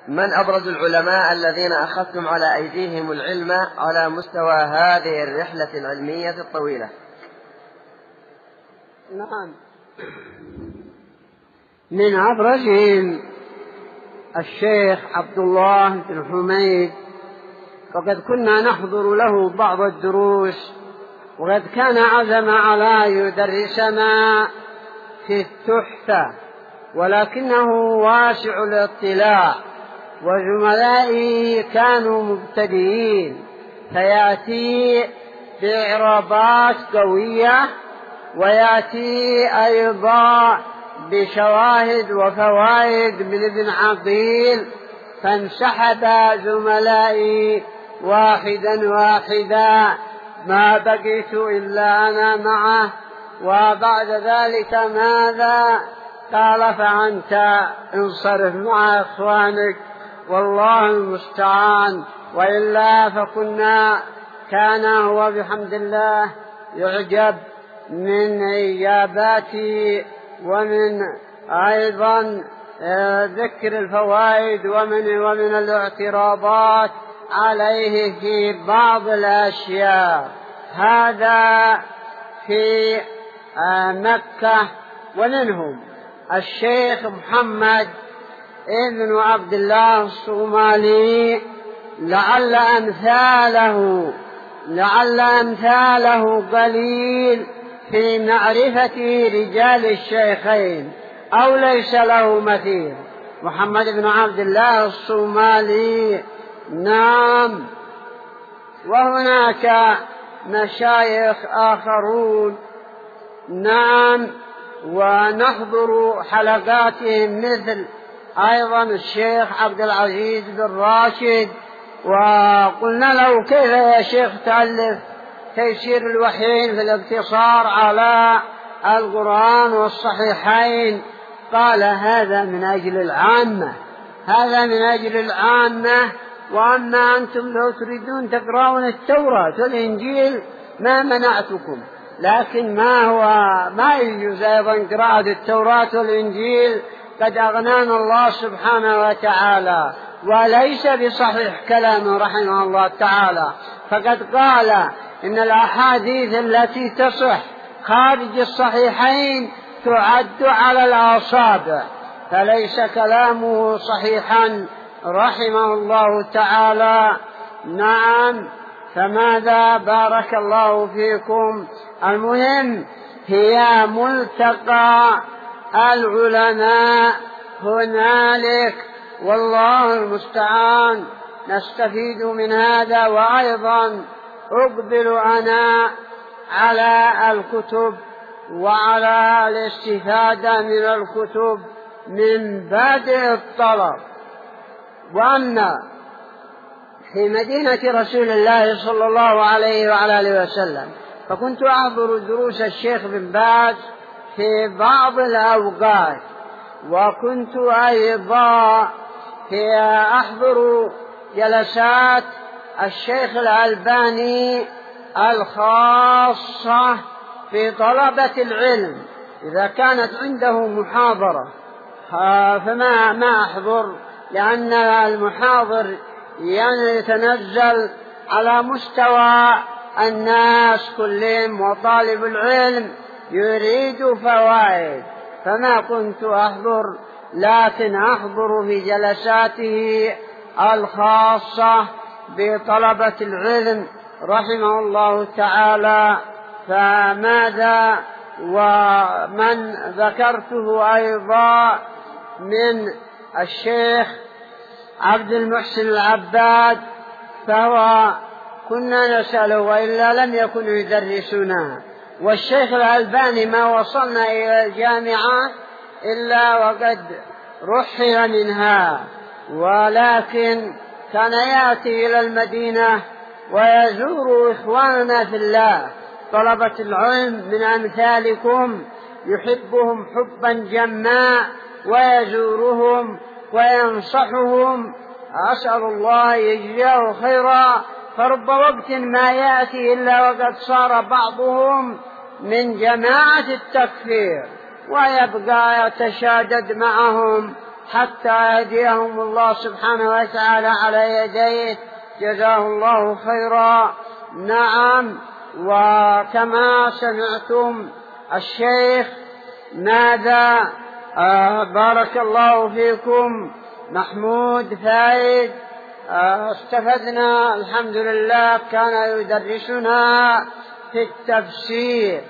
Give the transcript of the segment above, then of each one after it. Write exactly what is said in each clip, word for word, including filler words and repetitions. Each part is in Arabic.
من أبرز العلماء الذين أخذتم على أيديهم العلم على مستوى هذه الرحلة العلمية الطويلة؟ نعم، من أبرزهم الشيخ عبد الله بن حميد، وقد كنا نحضر له بعض الدروس، وقد كان عزم على يدرسنا في التحفة، ولكنه واسع الاطلاع، وزملائي كانوا مبتدئين، فيأتي بإعرابات قوية، ويأتي أيضا بشواهد وفوائد من ابن عقيل، فانسحب زملائي واحدا واحدا، ما بقيت إلا أنا معه. وبعد ذلك ماذا قال؟ فأنت انصرف مع إخوانك، والله المستعان. وإلا فكنا كان هو بحمد الله يعجب من إجاباتي، ومن أيضا ذكر الفوائد، ومن, ومن الاعتراضات عليه في بعض الأشياء. هذا في مكة. ومنهم الشيخ محمد ابن عبد الله الصومالي، لعل أمثاله لعل أمثاله قليل في معرفة رجال الشيخين، أو ليس له مثيل. محمد بن عبد الله الصومالي، نعم. وهناك مشايخ آخرون، نعم، ونحضر حلقاتهم، مثل أيضا الشيخ عبد العزيز بن راشد. وقلنا له: كيف يا شيخ تألف تيسير الوحيين في الاقتصار على القرآن والصحيحين؟ قال: هذا من أجل العامة، هذا من أجل العامة، وأما أنتم لو تريدون تقرأون التوراة والإنجيل ما منعتكم، لكن ما هو ما يجوز أيضا قراءة التوراة والإنجيل، قد أغنانا الله سبحانه وتعالى، وليس بصحيح كلامه رحمه الله تعالى، فقد قال إن الأحاديث التي تصح خارج الصحيحين تعد على الأصابع، فليس كلامه صحيحا رحمه الله تعالى. نعم. فماذا؟ بارك الله فيكم. المهم هي ملتقى العلماء هنالك، والله المستعان. نستفيد من هذا. وأيضا أقبل أنا على الكتب وعلى الاستفادة من الكتب من بادئ الطلب. وأن في مدينة رسول الله صلى الله عليه وعلى آله وسلم، فكنت أحضر دروس الشيخ بن باز في بعض الأوقات، وكنت أيضا في أحضر جلسات الشيخ الألباني الخاصة في طلبة العلم، إذا كانت عنده محاضرة فما ما أحضر، لأن المحاضر يتنزل على مستوى الناس كلهم، وطالب العلم يريد فوائد، فما كنت أحضر، لكن أحضر في جلساته الخاصة بطلبة العلم رحمه الله تعالى. فماذا؟ ومن ذكرته أيضا من الشيخ عبد المحسن العباد، فهو كنا نسأله وإلا لم يكن يدرسنا. والشيخ الألباني ما وصلنا إلى الجامعة إلا وقد رحل منها، ولكن كان يأتي إلى المدينة ويزور إخواننا في الله طلبة العلم من أمثالكم، يحبهم حبا جما ويزورهم وينصحهم. أسأل الله يجزيه خيرا. فرب وقت ما يأتي إلا وقد صار بعضهم من جماعة التكفير، ويبقى يتشادد معهم حتى هديهم الله سبحانه وتعالى على يديه، جزاه الله خيرا. نعم. وكما سمعتم الشيخ ماذا آه بارك الله فيكم محمود فايد آه استفدنا الحمد لله، كان يدرسنا في التفسير.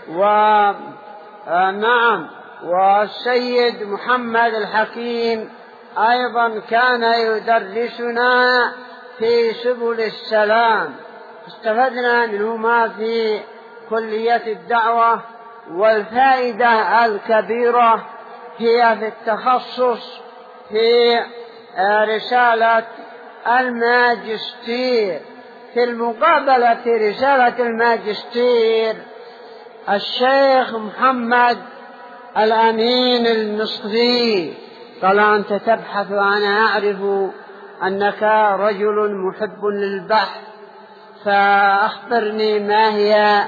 ونعم. والسيد محمد الحكيم أيضا كان يدرسنا في سبل السلام، استفدنا منهما في كلية الدعوة. والفائدة الكبيرة هي في التخصص في رسالة الماجستير. في المقابلة في رسالة الماجستير الشيخ محمد الأمين المصري قال: أنت تبحث وأنا أعرف أنك رجل محب للبحث، فأخبرني ما هي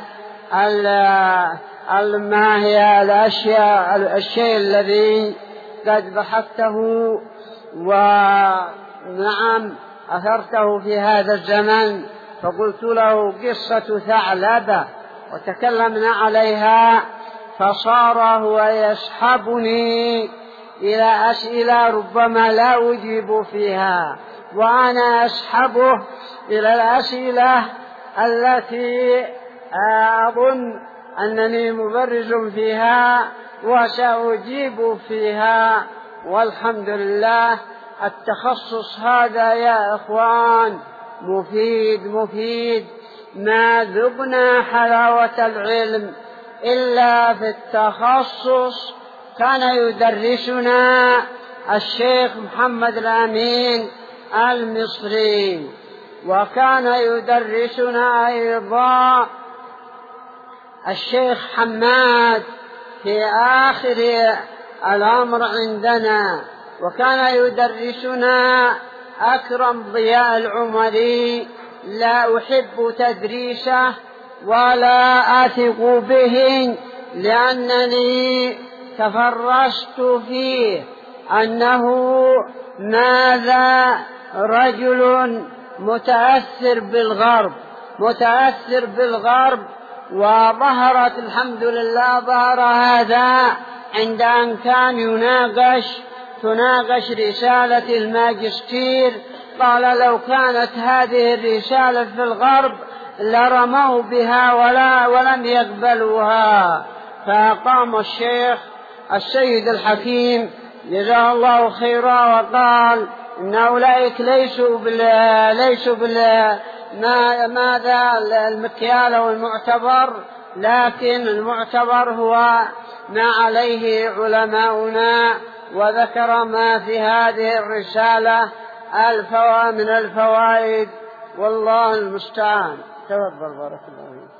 ما هي الأشياء الشيء الذي قد بحثته ونعم أثرته في هذا الزمن. فقلت له: قصة ثعلبة، وتكلمنا عليها. فصار هو يسحبني إلى أسئلة ربما لا أجيب فيها، وأنا أسحبه إلى الأسئلة التي أظن أنني مبرز فيها وسأجيب فيها. والحمد لله التخصص هذا يا إخوان مفيد مفيد. ما ذقنا حلاوة العلم إلا في التخصص. كان يدرسنا الشيخ محمد الأمين المصري، وكان يدرسنا أيضا الشيخ حماد في آخر الأمر عندنا، وكان يدرسنا أكرم ضياء العمري. لا أحب تدريسه ولا أثق به، لأنني تفرست فيه أنه ماذا رجل متأثر بالغرب متأثر بالغرب وظهرت الحمد لله ظهر هذا عند أن كان يناقش تناقش رسالة الماجستير. قال: لو كانت هذه الرسالة في الغرب لرموا بها ولا ولم يقبلوها. فقام الشيخ السيد الحكيم جزاه الله خيرا وقال: إن أولئك ليسوا بال ليسوا بال ما ماذا المكيال والمعتبر، لكن المعتبر هو ما عليه علماؤنا. وذكر ما في هذه الرسالة الفوائد من الفوائد، والله المستعان. تفضل بارك الله فيك.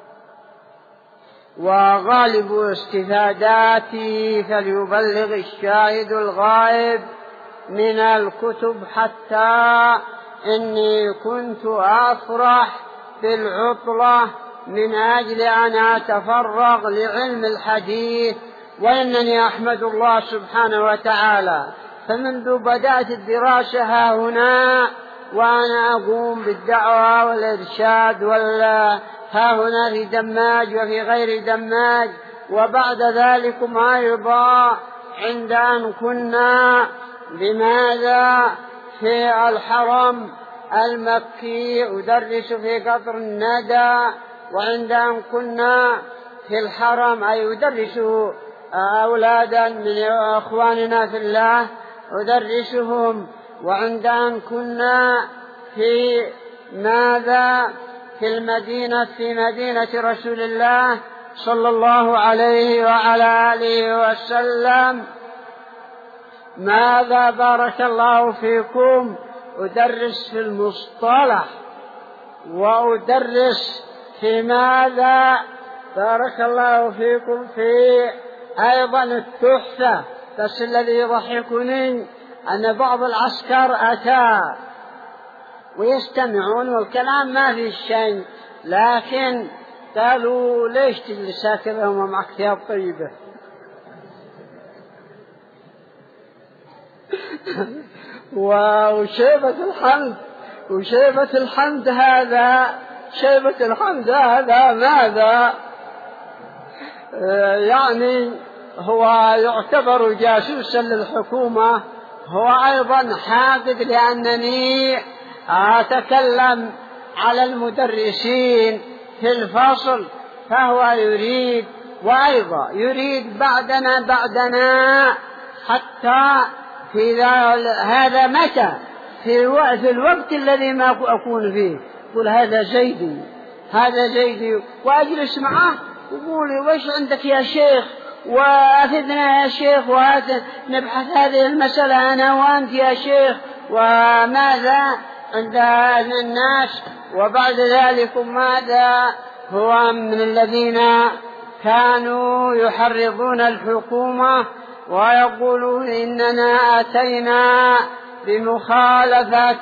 وغالب استفاداتي فليبلغ الشاهد الغائب من الكتب، حتى إني كنت أفرح بالعطلة من أجل أن أتفرغ لعلم الحديث. وإنني أحمد الله سبحانه وتعالى، فمنذ بدأت الدراسة ها هنا وأنا أقوم بالدعوة والإرشاد ولا ها هنا في دماج وفي غير دماج. وبعد ذلكم أيضا عند أن كنا بماذا في الحرم المكي أدرس في قطر الندى، وعند أن كنا في الحرم أي أدرس أولادا من أخواننا في الله أدرسهم. وعند أن كنا في ماذا في المدينة في مدينة رسول الله صلى الله عليه وعلى آله وسلم ماذا بارك الله فيكم أدرس في المصطلح، وأدرس في ماذا بارك الله فيكم في أيضا التحفة. بس الذي يضحكني أن بعض العسكر أتى ويستمعون والكلام ما في شيء، لكن قالوا: ليش تجلس هكذا وما معك ثياب طيبة؟ وشيبة الحمد وشيبة الحمد هذا شيبة الحمد هذا ماذا؟ يعني هو يعتبر جاسوسا للحكومة، هو أيضا حاقد لأنني أتكلم على المدرسين في الفصل، فهو يريد وأيضا يريد بعدنا بعدنا حتى في هذا متى في الوقت الذي ما أكون فيه يقول هذا زيدي هذا زيدي، وأجلس معه ويقول وش عندك يا شيخ وأفدنا يا شيخ وهذا نبحث هذه المسألة أنا وأنت يا شيخ وماذا عند الناس. وبعد ذلك ماذا؟ هو من الذين كانوا يحرضون الحكومة ويقولون إننا أتينا بمخالفة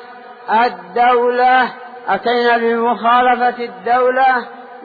الدولة أتينا بمخالفة الدولة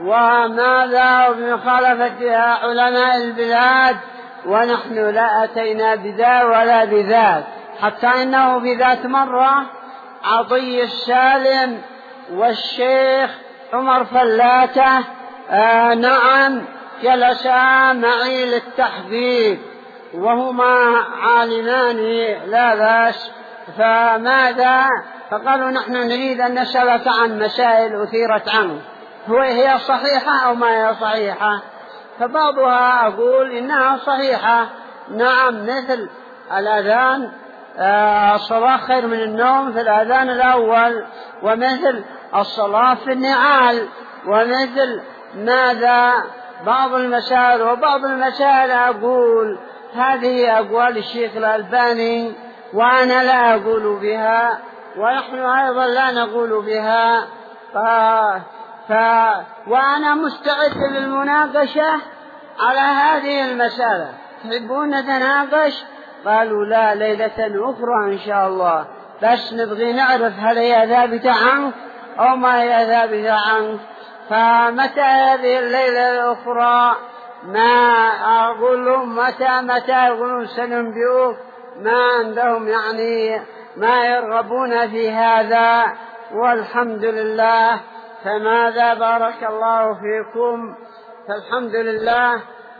وماذا بمخالفة علماء البلاد، ونحن لا أتينا بذا ولا بذاك. حتى إنه في ذات مرة عطي السالم والشيخ عمر فلاتة آه نعم جلسا معي للتحقيق وهما عالمان لا بأس، فماذا؟ فقالوا نحن نريد أن نسألك عن مسائل أثيرت عنه، هو هي صحيحة أو ما هي صحيحة؟ فبعضها أقول إنها صحيحة نعم، مثل الأذان الصلاة خير من النوم في الأذان الأول، ومثل الصلاة في النعال، ومثل ماذا بعض المسائل. وبعض المسائل أقول هذه أقوال الشيخ الألباني وأنا لا أقول بها ونحن أيضا لا نقول بها، ف... ف... وأنا مستعد للمناقشة على هذه المسألة. تحبون نتناقش؟ قالوا لا، ليلة أخرى إن شاء الله، بس نبغي نعرف هل هي ثابتة عنك أو ما هي ثابتة عنك. فمتى هذه الليلة الأخرى؟ ما أقول لهم متى متى يقولون سننبئوك، ما عندهم يعني ما يرغبون في هذا، والحمد لله. فماذا بارك الله فيكم. فالحمد لله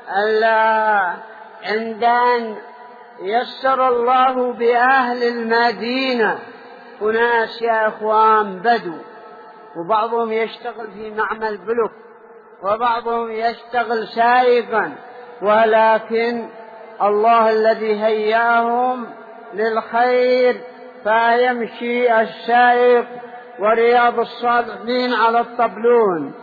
ألا عند أن يسر الله بأهل المدينة أناس يا أخوان بدو، وبعضهم يشتغل في معمل بلوك وبعضهم يشتغل سائقا، ولكن الله الذي هياهم للخير فيمشي السائق ورياض الصالحين على الطبلون،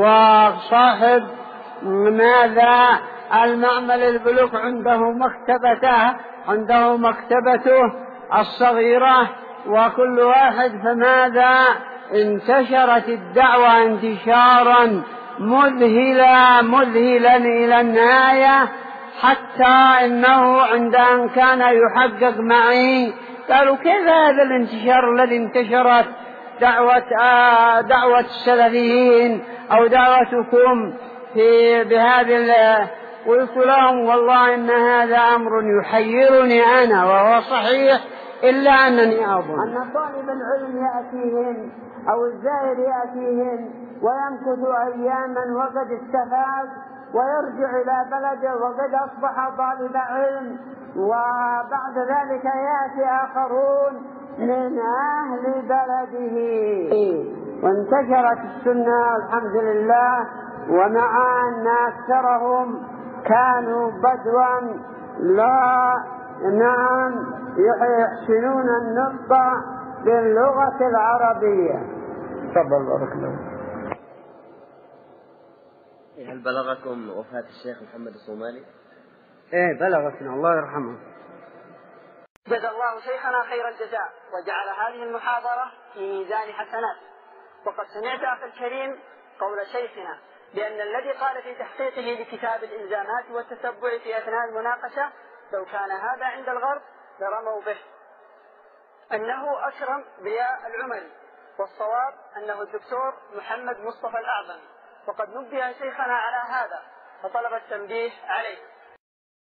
وصاحب ماذا المعمل البلوك عنده مكتبته عنده مكتبته الصغيرة، وكل واحد فماذا انتشرت الدعوة انتشارا مذهلا مذهلا إلى النهاية، حتى إنه عند أن كان يحقق معي قالوا كيف هذا الانتشار الذي انتشرت دعوة آه دعوة السلفيين أو دعوتكم في بهذه؟ قلت لهم والله إن هذا أمر يحيرني أنا وهو صحيح، إلا أنني أظن أن طالب العلم يأتيهم أو الزائر يأتيهم ويمكث أياما وقد استفاد ويرجع إلى بلده وقد أصبح طالب علم، وبعد ذلك يأتي آخرون من أهل بلده وانتشرت السنة الحمد لله. ومع أن أكثرهم كانوا بدوا لا نعم يحسنون النطق باللغة العربية. تفضل بارك الله. هل بلغكم وفاة الشيخ محمد الصومالي؟ ايه بلغتنا الله يرحمه. جزا الله شيخنا خير الجزاء وجعل هذه المحاضرة في ميزان حسنات. وقد سمعت أخي الكريم قول شيخنا بأن الذي قال في تحقيقه لكتاب الإلزامات والتتبع في أثناء المناقشة لو كان هذا عند الغرب لرموا به، أنه أكرم ضياء العمري، والصواب أنه الدكتور محمد مصطفى الأعظم، وقد نبه شيخنا على هذا فطلب التنبيه عليه.